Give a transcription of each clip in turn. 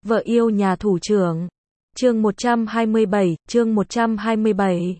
Vợ yêu nhà thủ trưởng. Chương 127.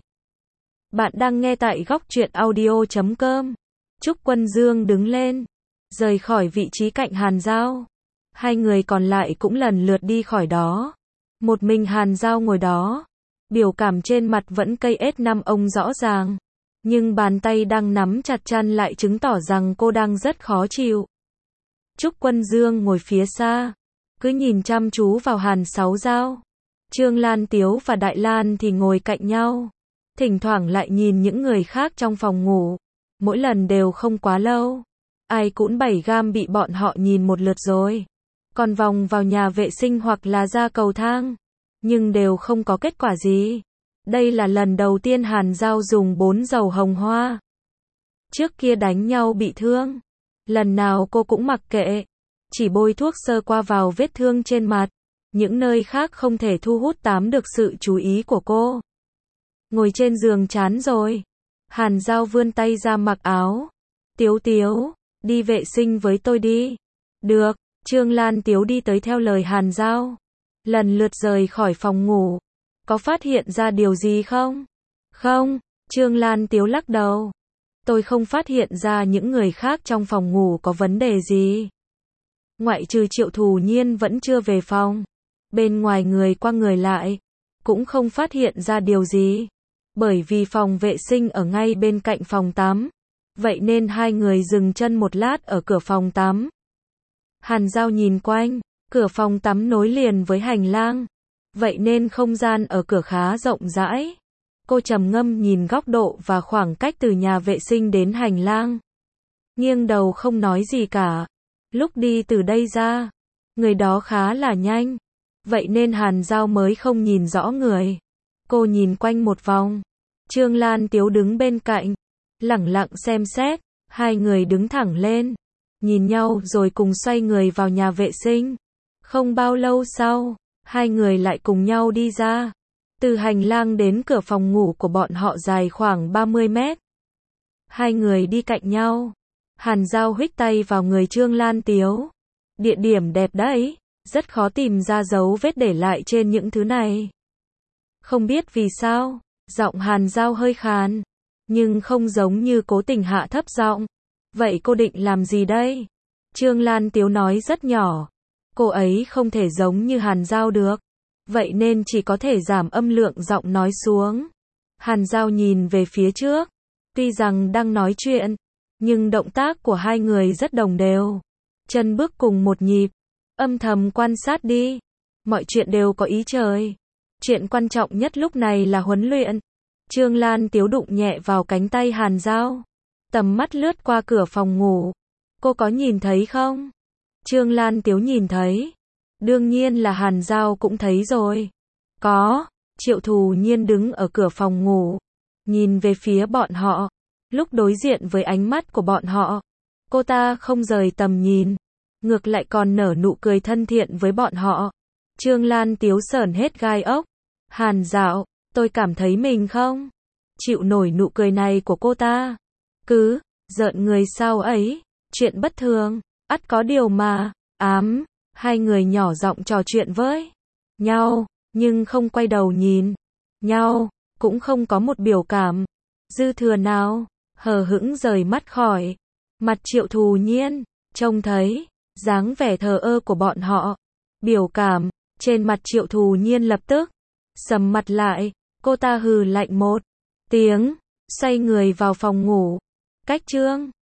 Bạn đang nghe tại góc truyện audio.com. Trúc Quân Dương đứng lên, rời khỏi vị trí cạnh Hàn Giao. Hai người còn lại cũng lần lượt đi khỏi đó. Một mình Hàn Giao ngồi đó, biểu cảm trên mặt vẫn cây S5 ông rõ ràng, nhưng bàn tay đang nắm chặt chăn lại chứng tỏ rằng cô đang rất khó chịu. Trúc Quân Dương ngồi phía xa, cứ nhìn chăm chú vào Hàn Sáu Giao. Trương Lan Tiếu và Đại Lan thì ngồi cạnh nhau, thỉnh thoảng lại nhìn những người khác trong phòng ngủ. Mỗi lần đều không quá lâu, ai cũng 7 gam bị bọn họ nhìn một lượt rồi, còn vòng vào nhà vệ sinh hoặc là ra cầu thang, nhưng đều không có kết quả gì. Đây là lần đầu tiên Hàn Giao dùng 4 dầu hồng hoa. Trước kia đánh nhau bị thương, lần nào cô cũng mặc kệ, chỉ bôi thuốc sơ qua vào vết thương trên mặt. Những nơi khác không thể thu hút được sự chú ý của cô. Ngồi trên giường chán rồi, Hàn Giao vươn tay ra mặc áo. Tiếu Tiếu, đi vệ sinh với tôi đi. Được, Trương Lan Tiếu đi tới theo lời Hàn Giao, lần lượt rời khỏi phòng ngủ. Có phát hiện ra điều gì không? Không, Trương Lan Tiếu lắc đầu. Tôi không phát hiện ra những người khác trong phòng ngủ có vấn đề gì. Ngoại trừ Triệu Thù Nhiên vẫn chưa về phòng. Bên ngoài người qua người lại, cũng không phát hiện ra điều gì. Bởi vì phòng vệ sinh ở ngay bên cạnh phòng tắm. Vậy nên hai người dừng chân một lát ở cửa phòng tắm. Hàn Giao nhìn quanh, cửa phòng tắm nối liền với hành lang. Vậy nên không gian ở cửa khá rộng rãi. Cô trầm ngâm nhìn góc độ và khoảng cách từ nhà vệ sinh đến hành lang. Nghiêng đầu không nói gì cả. Lúc đi từ đây ra, người đó khá là nhanh. Vậy nên Hàn Giao mới không nhìn rõ người. Cô nhìn quanh một vòng. Trương Lan Tiếu đứng bên cạnh, lẳng lặng xem xét. Hai người đứng thẳng lên, nhìn nhau rồi cùng xoay người vào nhà vệ sinh. Không bao lâu sau, hai người lại cùng nhau đi ra. Từ hành lang đến cửa phòng ngủ của bọn họ dài khoảng 30 mét. Hai người đi cạnh nhau. Hàn Giao huých tay vào người Trương Lan Tiếu. Địa điểm đẹp đấy, rất khó tìm ra dấu vết để lại trên những thứ này. Không biết vì sao, giọng Hàn Giao hơi khàn, nhưng không giống như cố tình hạ thấp giọng. Vậy cô định làm gì đây? Trương Lan Tiếu nói rất nhỏ. Cô ấy không thể giống như Hàn Giao được. Vậy nên chỉ có thể giảm âm lượng giọng nói xuống. Hàn Giao nhìn về phía trước. Tuy rằng đang nói chuyện, nhưng động tác của hai người rất đồng đều. Chân bước cùng một nhịp. Âm thầm quan sát đi. Mọi chuyện đều có ý trời. Chuyện quan trọng nhất lúc này là huấn luyện. Trương Lan Tiếu đụng nhẹ vào cánh tay Hàn Giao. Tầm mắt lướt qua cửa phòng ngủ. Cô có nhìn thấy không? Trương Lan Tiếu nhìn thấy. Đương nhiên là Hàn Giao cũng thấy rồi. Có. Triệu Thù Nhiên đứng ở cửa phòng ngủ, nhìn về phía bọn họ. Lúc đối diện với ánh mắt của bọn họ, cô ta không rời tầm nhìn, ngược lại còn nở nụ cười thân thiện với bọn họ. Trương Lan Tiếu sởn hết gai ốc. Hàn Dạo, tôi cảm thấy mình không chịu nổi nụ cười này của cô ta. Cứ giận người sao ấy, chuyện bất thường, ắt có điều mà. Hai người nhỏ giọng trò chuyện với nhau, nhưng không quay đầu nhìn nhau, cũng không có một biểu cảm dư thừa nào. Hờ hững rời mắt khỏi mặt Triệu Thù Nhiên, trông thấy dáng vẻ thờ ơ của bọn họ. Biểu cảm trên mặt Triệu Thù Nhiên lập tức sầm mặt lại. Cô ta hừ lạnh một tiếng, xoay người vào phòng ngủ. Cách Trương